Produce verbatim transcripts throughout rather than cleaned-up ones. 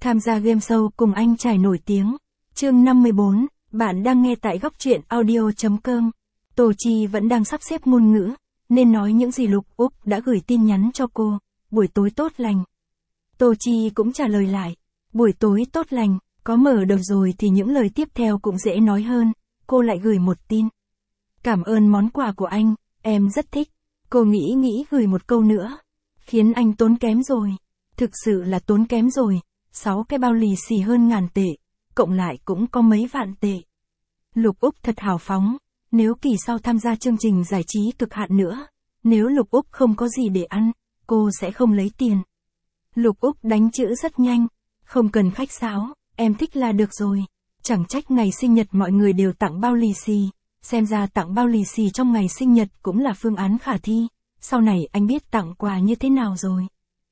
Tham gia game show cùng anh trai nổi tiếng. Chương năm mươi bốn, bạn đang nghe tại góc truyện audio chấm com. Tô Chi vẫn đang sắp xếp ngôn ngữ, nên nói những gì Lục Úc đã gửi tin nhắn cho cô. Buổi tối tốt lành. Tô Chi cũng trả lời lại. Buổi tối tốt lành, có mở đầu rồi thì những lời tiếp theo cũng dễ nói hơn. Cô lại gửi một tin. Cảm ơn món quà của anh, em rất thích. Cô nghĩ nghĩ gửi một câu nữa. Khiến anh tốn kém rồi. Thực sự là tốn kém rồi. Sáu cái bao lì xì hơn ngàn tệ. Cộng lại cũng có mấy vạn tệ. Lục Úc thật hào phóng. Nếu kỳ sau tham gia chương trình giải trí cực hạn nữa. Nếu Lục Úc không có gì để ăn, cô sẽ không lấy tiền. Lục Úc đánh chữ rất nhanh. Không cần khách sáo, em thích là được rồi. Chẳng trách ngày sinh nhật mọi người đều tặng bao lì xì. Xem ra tặng bao lì xì trong ngày sinh nhật cũng là phương án khả thi. Sau này anh biết tặng quà như thế nào rồi.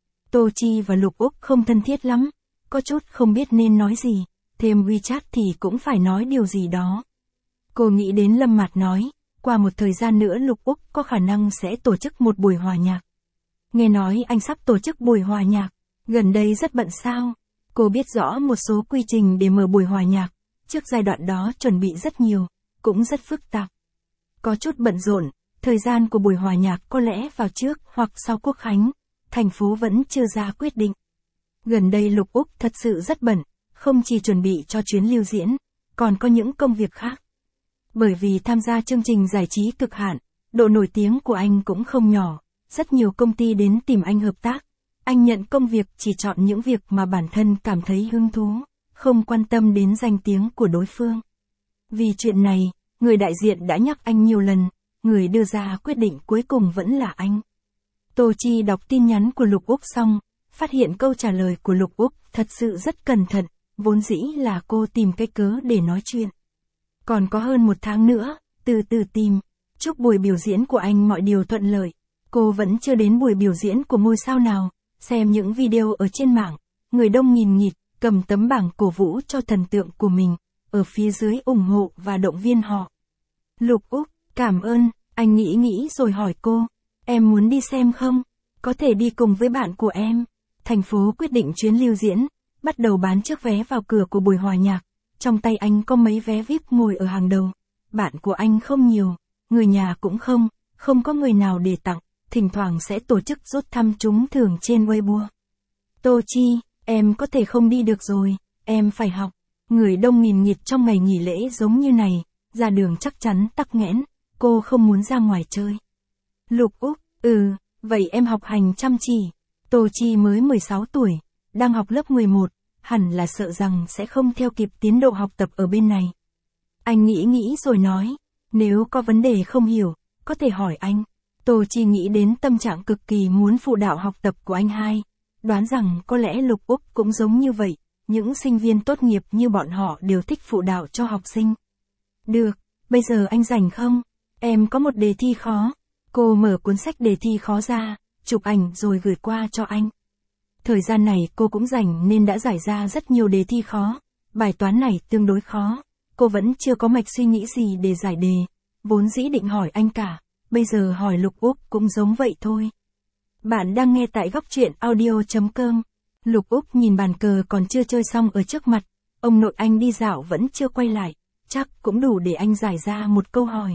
Tô Chi và Lục Úc không thân thiết lắm. Có chút không biết nên nói gì. Thêm WeChat thì cũng phải nói điều gì đó. Cô nghĩ đến Lâm Mạt nói. Qua một thời gian nữa Lục Úc có khả năng sẽ tổ chức một buổi hòa nhạc. Nghe nói anh sắp tổ chức buổi hòa nhạc. Gần đây rất bận sao. Cô biết rõ một số quy trình để mở buổi hòa nhạc. Trước giai đoạn đó chuẩn bị rất nhiều. Cũng rất phức tạp. Có chút bận rộn. Thời gian của buổi hòa nhạc có lẽ vào trước hoặc sau Quốc khánh. Thành phố vẫn chưa ra quyết định. Gần đây Lục Úc thật sự rất bận. Không chỉ chuẩn bị cho chuyến lưu diễn. Còn có những công việc khác. Bởi vì tham gia chương trình giải trí cực hạn. Độ nổi tiếng của anh cũng không nhỏ. Rất nhiều công ty đến tìm anh hợp tác. Anh nhận công việc chỉ chọn những việc mà bản thân cảm thấy hứng thú. Không quan tâm đến danh tiếng của đối phương. Vì chuyện này, người đại diện đã nhắc anh nhiều lần. Người đưa ra quyết định cuối cùng vẫn là anh. Tô Chi đọc tin nhắn của Lục Úc xong. Phát hiện câu trả lời của Lục Úc thật sự rất cẩn thận. Vốn dĩ là cô tìm cái cớ để nói chuyện. Còn có hơn một tháng nữa, từ từ tìm. Chúc buổi biểu diễn của anh mọi điều thuận lợi. Cô vẫn chưa đến buổi biểu diễn của ngôi sao nào. Xem những video ở trên mạng. Người đông nghìn nghịt, cầm tấm bảng cổ vũ cho thần tượng của mình. Ở phía dưới ủng hộ và động viên họ. Lục Úc, cảm ơn. Anh nghĩ nghĩ rồi hỏi cô. Em muốn đi xem không? Có thể đi cùng với bạn của em. Thành phố quyết định chuyến lưu diễn. Bắt đầu bán chiếc vé vào cửa của buổi hòa nhạc. Trong tay anh có mấy vé vi ai pi ngồi ở hàng đầu. Bạn của anh không nhiều. Người nhà cũng không. Không có người nào để tặng. Thỉnh thoảng sẽ tổ chức rút thăm trúng thưởng trên Weibo. Tô Chi, em có thể không đi được rồi. Em phải học. Người đông nghìn nghịt trong ngày nghỉ lễ giống như này. Ra đường chắc chắn tắc nghẽn. Cô không muốn ra ngoài chơi. Lục Úc, ừ, vậy em học hành chăm chỉ. Tô Chi mới mười sáu tuổi. Đang học lớp mười một. Hẳn là sợ rằng sẽ không theo kịp tiến độ học tập ở bên này. Anh nghĩ nghĩ rồi nói. Nếu có vấn đề không hiểu, có thể hỏi anh. Tô Chi nghĩ đến tâm trạng cực kỳ muốn phụ đạo học tập của anh hai. Đoán rằng có lẽ Lục Úc cũng giống như vậy. Những sinh viên tốt nghiệp như bọn họ đều thích phụ đạo cho học sinh. Được, bây giờ anh rảnh không? Em có một đề thi khó. Cô mở cuốn sách đề thi khó ra, chụp ảnh rồi gửi qua cho anh. Thời gian này cô cũng rảnh nên đã giải ra rất nhiều đề thi khó. Bài toán này tương đối khó. Cô vẫn chưa có mạch suy nghĩ gì để giải đề. Vốn dĩ định hỏi anh cả. Bây giờ hỏi Lục Úc cũng giống vậy thôi. Bạn đang nghe tại góc truyện audio chấm com. Lục Úc nhìn bàn cờ còn chưa chơi xong ở trước mặt. Ông nội anh đi dạo vẫn chưa quay lại. Chắc cũng đủ để anh giải ra một câu hỏi.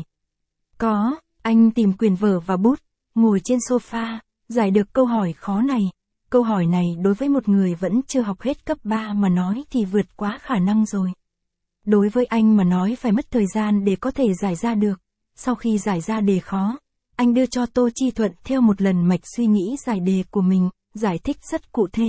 Có, anh tìm quyển vở và bút. Ngồi trên sofa, giải được câu hỏi khó này. Câu hỏi này đối với một người vẫn chưa học hết cấp ba mà nói thì vượt quá khả năng rồi. Đối với anh mà nói phải mất thời gian để có thể giải ra được. Sau khi giải ra đề khó, anh đưa cho Tô Chi thuận theo một lần mạch suy nghĩ giải đề của mình, giải thích rất cụ thể.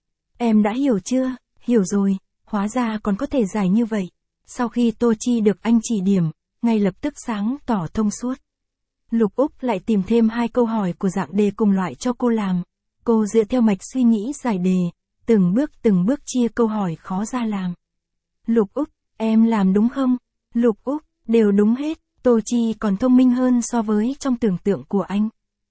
Em đã hiểu chưa? Hiểu rồi, hóa ra còn có thể giải như vậy. Sau khi Tô Chi được anh chỉ điểm, ngay lập tức sáng tỏ thông suốt. Lục Úc lại tìm thêm hai câu hỏi của dạng đề cùng loại cho cô làm. Cô dựa theo mạch suy nghĩ giải đề, từng bước từng bước chia câu hỏi khó ra làm. Lục Úc, em làm đúng không? Lục Úc, đều đúng hết. Tô Chi còn thông minh hơn so với trong tưởng tượng của anh.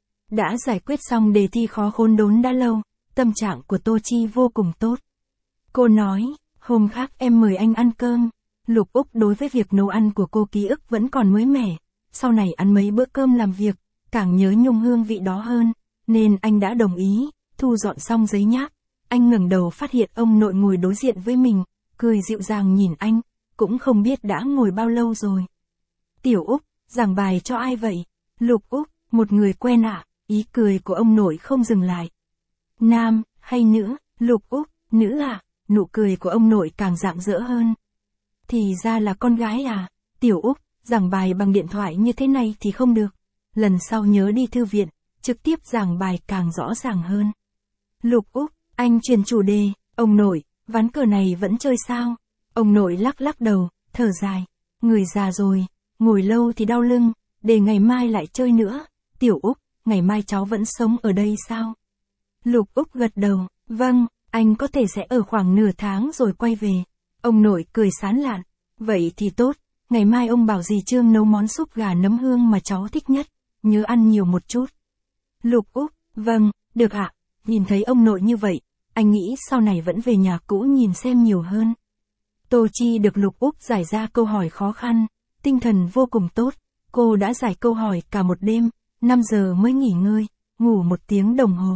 Đã giải quyết xong đề thi khó khốn đốn đã lâu, tâm trạng của Tô Chi vô cùng tốt. Cô nói, hôm khác em mời anh ăn cơm. Lục Úc đối với việc nấu ăn của cô ký ức vẫn còn mới mẻ. Sau này ăn mấy bữa cơm làm việc, càng nhớ nhung hương vị đó hơn. Nên anh đã đồng ý, thu dọn xong giấy nháp. Anh ngẩng đầu phát hiện ông nội ngồi đối diện với mình, cười dịu dàng nhìn anh, cũng không biết đã ngồi bao lâu rồi. Tiểu Úc, giảng bài cho ai vậy? Lục Úc, một người quen ạ, à? Ý cười của ông nội không dừng lại. Nam, hay nữ? Lục Úc, nữ à? Nụ cười của ông nội càng rạng rỡ hơn. Thì ra là con gái à? Tiểu Úc, giảng bài bằng điện thoại như thế này thì không được. Lần sau nhớ đi thư viện, trực tiếp giảng bài càng rõ ràng hơn. Lục Úc, anh chuyển chủ đề, ông nội, ván cờ này vẫn chơi sao? Ông nội lắc lắc đầu, thở dài. Người già rồi, ngồi lâu thì đau lưng, để ngày mai lại chơi nữa. Tiểu Úc, ngày mai cháu vẫn sống ở đây sao? Lục Úc gật đầu, vâng, anh có thể sẽ ở khoảng nửa tháng rồi quay về. Ông nội cười sán lạn, vậy thì tốt, ngày mai ông bảo dì Trương nấu món súp gà nấm hương mà cháu thích nhất, nhớ ăn nhiều một chút. Lục Úc, vâng, được ạ. Nhìn thấy ông nội như vậy, anh nghĩ sau này vẫn về nhà cũ nhìn xem nhiều hơn. Tô Chi được Lục Úc giải ra câu hỏi khó khăn, tinh thần vô cùng tốt, cô đã giải câu hỏi cả một đêm, năm giờ mới nghỉ ngơi, ngủ một tiếng đồng hồ.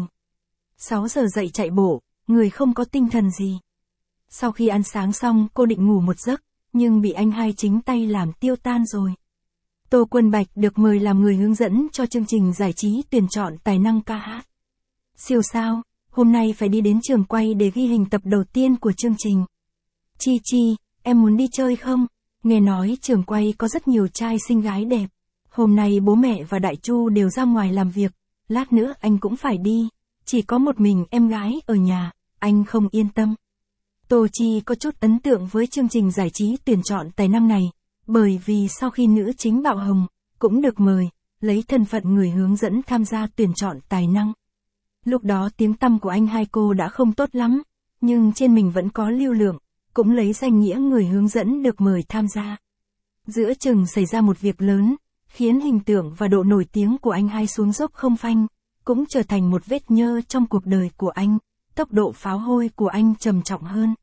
sáu giờ dậy chạy bộ, người không có tinh thần gì. Sau khi ăn sáng xong cô định ngủ một giấc, nhưng bị anh hai chính tay làm tiêu tan rồi. Tô Quân Bạch được mời làm người hướng dẫn cho chương trình giải trí tuyển chọn tài năng ca hát. Siêu sao, hôm nay phải đi đến trường quay để ghi hình tập đầu tiên của chương trình. Chi Chi, em muốn đi chơi không? Nghe nói trường quay có rất nhiều trai xinh gái đẹp. Hôm nay bố mẹ và Đại Chu đều ra ngoài làm việc, lát nữa anh cũng phải đi. Chỉ có một mình em gái ở nhà, anh không yên tâm. Tô Chi có chút ấn tượng với chương trình giải trí tuyển chọn tài năng này, bởi vì sau khi nữ chính Bạo Hồng, cũng được mời, lấy thân phận người hướng dẫn tham gia tuyển chọn tài năng. Lúc đó tiếng tăm của anh hai cô đã không tốt lắm, nhưng trên mình vẫn có lưu lượng, cũng lấy danh nghĩa người hướng dẫn được mời tham gia. Giữa chừng xảy ra một việc lớn, khiến hình tượng và độ nổi tiếng của anh hai xuống dốc không phanh, cũng trở thành một vết nhơ trong cuộc đời của anh, tốc độ pháo hôi của anh trầm trọng hơn.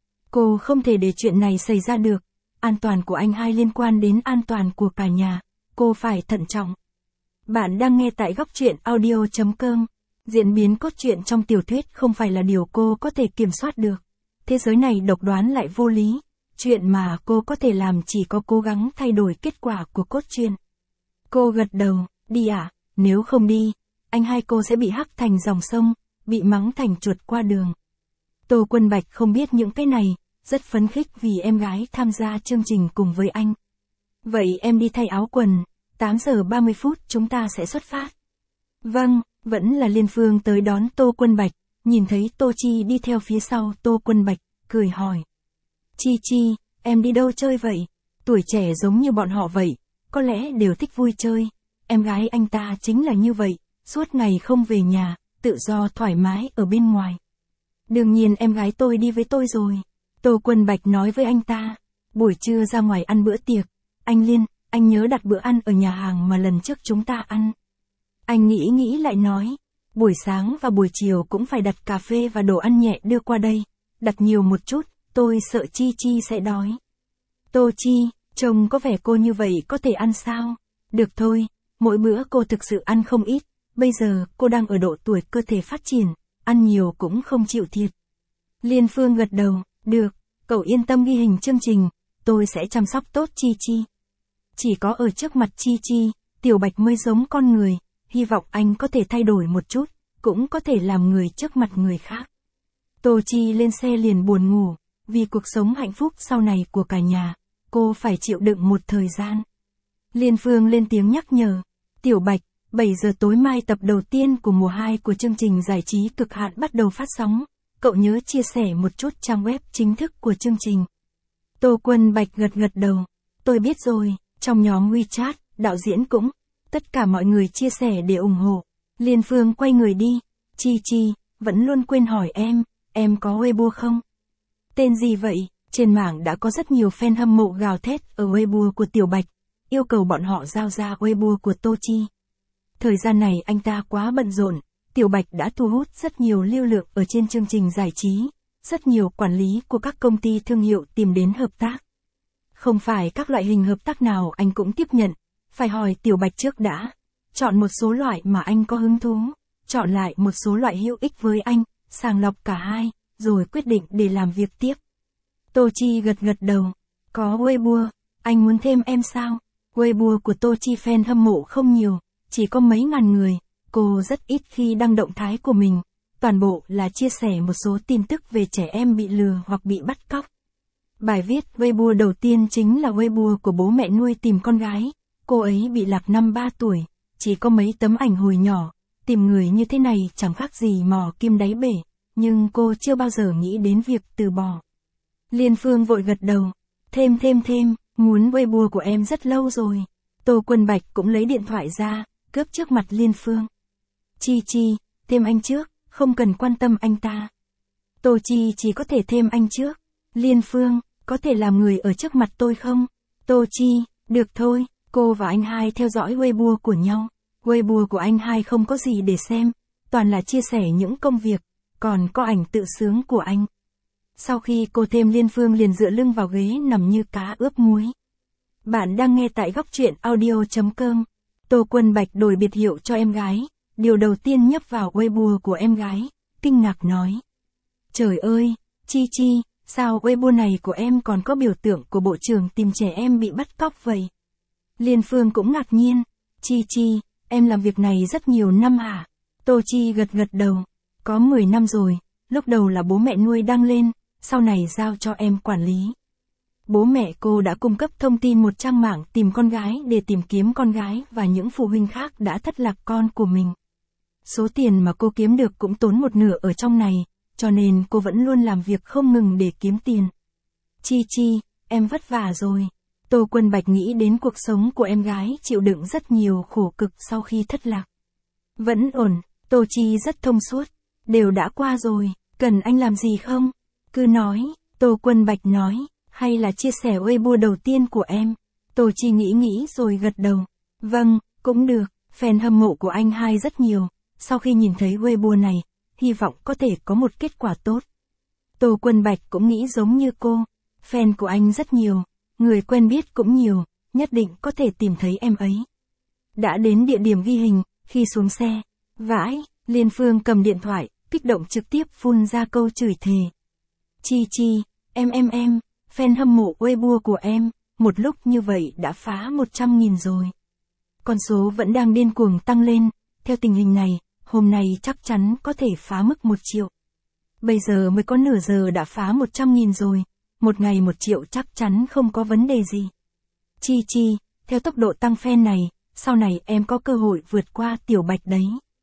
Cô không thể để chuyện này xảy ra được, an toàn của anh hai liên quan đến an toàn của cả nhà, cô phải thận trọng. Bạn đang nghe tại góc truyện audio chấm com. Diễn biến cốt truyện trong tiểu thuyết không phải là điều cô có thể kiểm soát được. Thế giới này độc đoán lại vô lý. Chuyện mà cô có thể làm chỉ có cố gắng thay đổi kết quả của cốt truyện. Cô gật đầu, đi à, nếu không đi, anh hai cô sẽ bị hắc thành dòng sông, bị mắng thành chuột qua đường. Tô Quân Bạch không biết những cái này, rất phấn khích vì em gái tham gia chương trình cùng với anh. Vậy em đi thay áo quần, tám giờ ba mươi phút chúng ta sẽ xuất phát. Vâng, vẫn là Liên Phương tới đón Tô Quân Bạch, nhìn thấy Tô Chi đi theo phía sau Tô Quân Bạch, cười hỏi. Chi Chi, em đi đâu chơi vậy? Tuổi trẻ giống như bọn họ vậy, có lẽ đều thích vui chơi. Em gái anh ta chính là như vậy, suốt ngày không về nhà, tự do thoải mái ở bên ngoài. Đương nhiên em gái tôi đi với tôi rồi. Tô Quân Bạch nói với anh ta. Buổi trưa ra ngoài ăn bữa tiệc. Anh Liên, anh nhớ đặt bữa ăn ở nhà hàng mà lần trước chúng ta ăn. Anh nghĩ nghĩ lại nói. Buổi sáng và buổi chiều cũng phải đặt cà phê và đồ ăn nhẹ đưa qua đây. Đặt nhiều một chút, tôi sợ Chi Chi sẽ đói. Tô Chi, trông có vẻ cô như vậy có thể ăn sao? Được thôi, mỗi bữa cô thực sự ăn không ít. Bây giờ cô đang ở độ tuổi cơ thể phát triển, ăn nhiều cũng không chịu thiệt. Liên Phương gật đầu, được, cậu yên tâm ghi hình chương trình, tôi sẽ chăm sóc tốt Chi Chi. Chỉ có ở trước mặt Chi Chi, Tiểu Bạch mới giống con người, hy vọng anh có thể thay đổi một chút, cũng có thể làm người trước mặt người khác. Tô Chi lên xe liền buồn ngủ, vì cuộc sống hạnh phúc sau này của cả nhà, cô phải chịu đựng một thời gian. Liên Phương lên tiếng nhắc nhở, Tiểu Bạch, bảy giờ tối mai tập đầu tiên của mùa hai của chương trình giải trí cực hạn bắt đầu phát sóng, cậu nhớ chia sẻ một chút trang web chính thức của chương trình. Tô Quân Bạch gật gật đầu, tôi biết rồi, trong nhóm WeChat, đạo diễn cũng, tất cả mọi người chia sẻ để ủng hộ. Liên Phương quay người đi, Chi Chi, vẫn luôn quên hỏi em, em có Weibo không? Tên gì vậy? Trên mạng đã có rất nhiều fan hâm mộ gào thét ở Weibo của Tiểu Bạch, yêu cầu bọn họ giao ra Weibo của Tô Chi. Thời gian này anh ta quá bận rộn, Tiểu Bạch đã thu hút rất nhiều lưu lượng ở trên chương trình giải trí, rất nhiều quản lý của các công ty thương hiệu tìm đến hợp tác. Không phải các loại hình hợp tác nào anh cũng tiếp nhận, phải hỏi Tiểu Bạch trước đã. Chọn một số loại mà anh có hứng thú, chọn lại một số loại hữu ích với anh, sàng lọc cả hai, rồi quyết định để làm việc tiếp. Tô Chi gật gật đầu. Có Weibo, anh muốn thêm em sao? Weibo của Tô Chi fan hâm mộ không nhiều, chỉ có mấy ngàn người, cô rất ít khi đăng động thái của mình, toàn bộ là chia sẻ một số tin tức về trẻ em bị lừa hoặc bị bắt cóc. Bài viết Weibo đầu tiên chính là Weibo của bố mẹ nuôi tìm con gái, cô ấy bị lạc năm ba tuổi, chỉ có mấy tấm ảnh hồi nhỏ, tìm người như thế này chẳng khác gì mò kim đáy bể, nhưng cô chưa bao giờ nghĩ đến việc từ bỏ. Liên Phương vội gật đầu, thêm thêm thêm, muốn Weibo của em rất lâu rồi. Tô Quân Bạch cũng lấy điện thoại ra, cướp trước mặt Liên Phương. Chi Chi, thêm anh trước, không cần quan tâm anh ta. Tô Chi chỉ có thể thêm anh trước. Liên Phương, có thể làm người ở trước mặt tôi không? Tô Chi, được thôi, cô và anh hai theo dõi Weibo của nhau. Weibo của anh hai không có gì để xem, toàn là chia sẻ những công việc, còn có ảnh tự sướng của anh. Sau khi cô thêm Liên Phương liền dựa lưng vào ghế nằm như cá ướp muối. Bạn đang nghe tại góc truyện audio chấm com. Tô Quân Bạch đổi biệt hiệu cho em gái, điều đầu tiên nhấp vào Weibo của em gái, kinh ngạc nói. Trời ơi, Chi Chi, sao Weibo này của em còn có biểu tượng của bộ trưởng tìm trẻ em bị bắt cóc vậy? Liên Phương cũng ngạc nhiên. Chi Chi, em làm việc này rất nhiều năm hả? Tô Chi gật gật đầu. Có mười năm rồi, lúc đầu là bố mẹ nuôi đăng lên, sau này giao cho em quản lý. Bố mẹ cô đã cung cấp thông tin một trang mạng tìm con gái để tìm kiếm con gái và những phụ huynh khác đã thất lạc con của mình. Số tiền mà cô kiếm được cũng tốn một nửa ở trong này, cho nên cô vẫn luôn làm việc không ngừng để kiếm tiền. Chi Chi, em vất vả rồi. Tô Quân Bạch nghĩ đến cuộc sống của em gái chịu đựng rất nhiều khổ cực sau khi thất lạc. Vẫn ổn, Tô Chi rất thông suốt. Đều đã qua rồi, cần anh làm gì không? Cứ nói, Tô Quân Bạch nói, hay là chia sẻ Weibo đầu tiên của em? Tô Chi nghĩ nghĩ rồi gật đầu. Vâng, cũng được, fan hâm mộ của anh hai rất nhiều, sau khi nhìn thấy Weibo này, hy vọng có thể có một kết quả tốt. Tô Quân Bạch cũng nghĩ giống như cô, fan của anh rất nhiều, người quen biết cũng nhiều, nhất định có thể tìm thấy em ấy. Đã đến địa điểm ghi hình, khi xuống xe, vãi, Liên Phương cầm điện thoại, kích động trực tiếp phun ra câu chửi thề. Chi Chi, em em em, fan hâm mộ Weibo của em, một lúc như vậy đã phá một trăm nghìn rồi. Con số vẫn đang điên cuồng tăng lên, theo tình hình này, hôm nay chắc chắn có thể phá mức một triệu. Bây giờ mới có nửa giờ đã phá một trăm nghìn rồi, một ngày một triệu chắc chắn không có vấn đề gì. Chi Chi, theo tốc độ tăng fan này, sau này em có cơ hội vượt qua Tiểu Bạch đấy.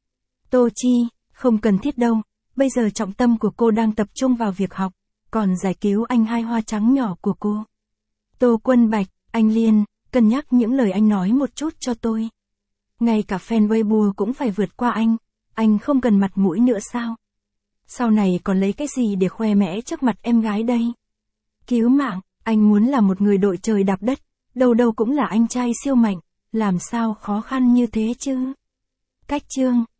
Tô Chi, không cần thiết đâu, bây giờ trọng tâm của cô đang tập trung vào việc học, còn giải cứu anh hai hoa trắng nhỏ của cô. Tô Quân Bạch, anh Liên, cân nhắc những lời anh nói một chút cho tôi. Ngay cả fan Weibo cũng phải vượt qua anh, anh không cần mặt mũi nữa sao? Sau này còn lấy cái gì để khoe mẽ trước mặt em gái đây? Cứu mạng, anh muốn là một người đội trời đạp đất, đâu đâu cũng là anh trai siêu mạnh, làm sao khó khăn như thế chứ? Cách chương